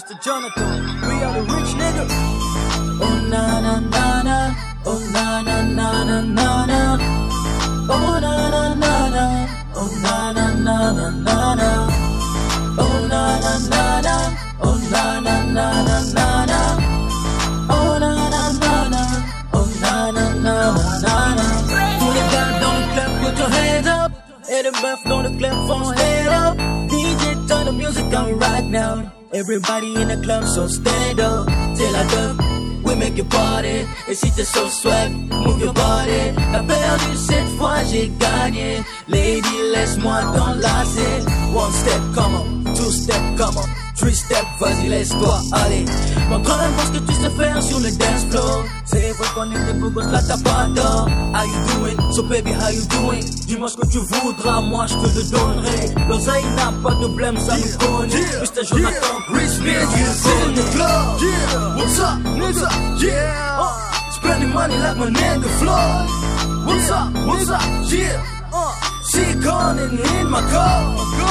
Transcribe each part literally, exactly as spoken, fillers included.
Mister Jonathan, we are the rich nigga. Oh na na na na, oh na na na na na na, oh na na na na, oh na na na na na na, oh na na na na, oh na na na na na na, oh na na na na, oh na na na na na. Tous les gars dans le club, put your hands up. Et les meufs dans le club font head up. D J turn the music on right now. Everybody in the club so stand up. Till I go, we make you party. Et si t'es so swag, move your body. T'as perdu cette fois, j'ai gagné. Lady, laisse-moi t'enlacer. One step, come on. Two step, come on. Three step, vas-y, laisse-toi aller. Montre-moi ce que tu sais faire sur le dance floor. C'est vrai qu'on est des beaux gosses, là t'as pas tort. How you doing? So baby, how you doing? Dis-moi ce que tu voudras, moi je te le donnerai. L'oseille n'a pas de blême, ça me connaît. Mister Jonathan, Rich niggas in the club. Yeah, what's up, nigga? Yeah, uh, spending money like my nigga Floyd. What's up, what's up? Yeah, uh, she calling in my car.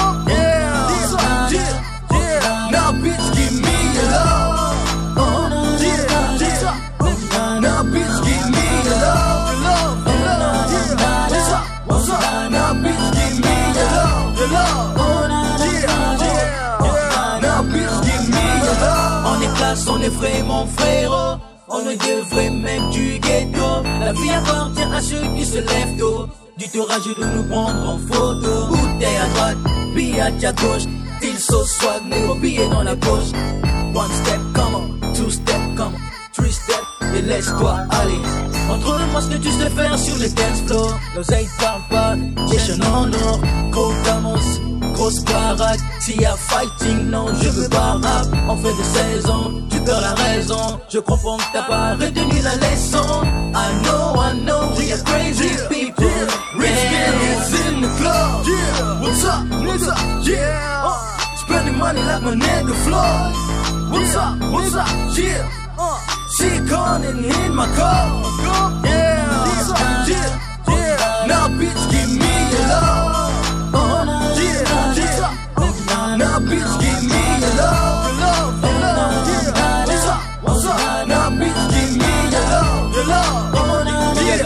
Yeah, what's up? Yeah. Yeah, now bitch give me your love. Oh, yeah, yeah. Now bitch give me your love, your love, your love. Yeah, what's up, what's up? Now bitch give me your love, your love. Yeah, yeah, yeah. Now bitch give me your love. On est classe, on est frais, mon frérot. On est deux vrais mecs du ghetto. La vie appartient à ceux qui se lèvent tôt. Du courage de nous prendre en photo. Bouteille à droite, billet à gauche. Feel so swag, négro, billet dans la poche. One step, come on. Two step, come on. Three step, et laisse-toi aller. Montre-moi ce que tu sais faire sur le dance floor. L'oseille parle pas, question en or. Gros gamos, grosse parade. S'il y a fighting, non, je veux pas rap. On fait des saisons, tu perds la raison. Je comprends que t'as pas retenu la leçon. I know, I know, we are crazy people. Yeah, rich niggas in the club. Yeah, what's up, nigga? Yeah, uh, spending money like my nigga Floyd. What's up, what's up? Yeah, uh, she calling in my car. Yeah, what's up? Yeah, yeah. Now bitch give me your love. Oh, yeah, yeah. Now bitch give me your love, your love, your love. Yeah, what's up, what's up? Now bitch give me your love, your love. Oh, yeah,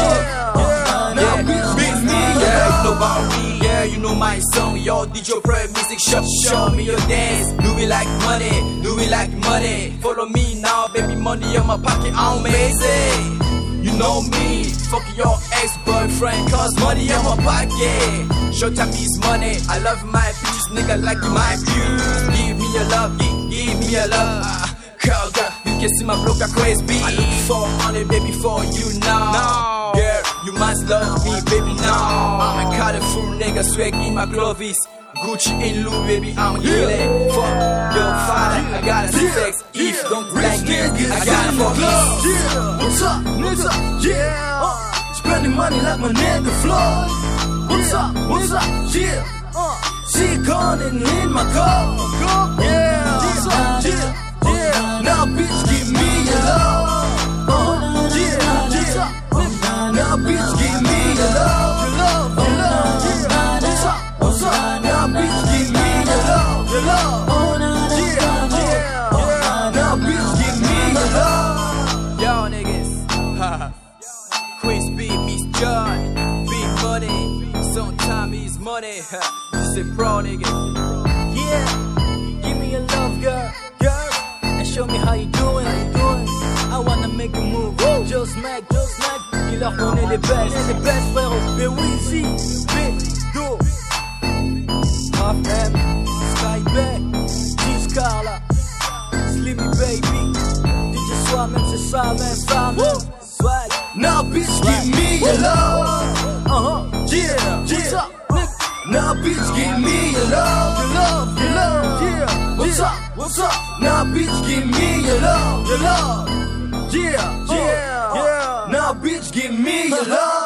yeah. Now bitch give me your love. Know about me, yeah, you know my song. Yo, D J Fred Music Shop, show me your dance. Do we like money? Do we like money? Follow me now, baby, money in my pocket, I'm amazing. You know me, fuck your ex-boyfriend, cause money in my pocket. Showtime is money, I love my bitches, nigga, like my views. Give me your love, give, give me your love. Uh, girl, girl, you can see my block a crazy beat. I look for money, baby, for you now. now. Yeah, you must love me, baby, now. I'm a colorful nigga, swag in my clothes. Gucci and Louis, baby, I'm healing. Fuck your father, I got a sex. If you don't like me, I got a fuck you. Yeah, what's up, nigga? Yeah, uh, spending money like my nigga Floyd. What's up, what's up? Yeah, uh, she calling in my car. Yeah, what's up? Yeah, yeah. Now bitch give me your love. Oh, yeah, yeah. Now bitch give me your love, your love, your love. Yeah, what's up, what's up? Now bitch give me your love, your love. Yeah, yeah, yeah. Now bitch give me your love. Yo, niggas, haha. Chris B, Miss John, big money. Sometimes it's money. This is pro, nigga. Yeah, give me your love, girl, girl, and show me how you doing, how you doing. I wanna make a move. Woo. Joe Smack, Joe Smack, il leur connaît les best, les best frérot. B Weezy, Big Do, Half M, Skyback, G-Scarla, Slimmy Baby, D J Soi-même, c'est ça, même ça, même. Swag. Now bitch give me your love. Uh-huh. Yeah, yeah. Now bitch give me your love, your love, your love. Yeah. What's up? What's up? Now bitch give me your love, your love. Yeah, yeah, yeah. Now bitch give me your love.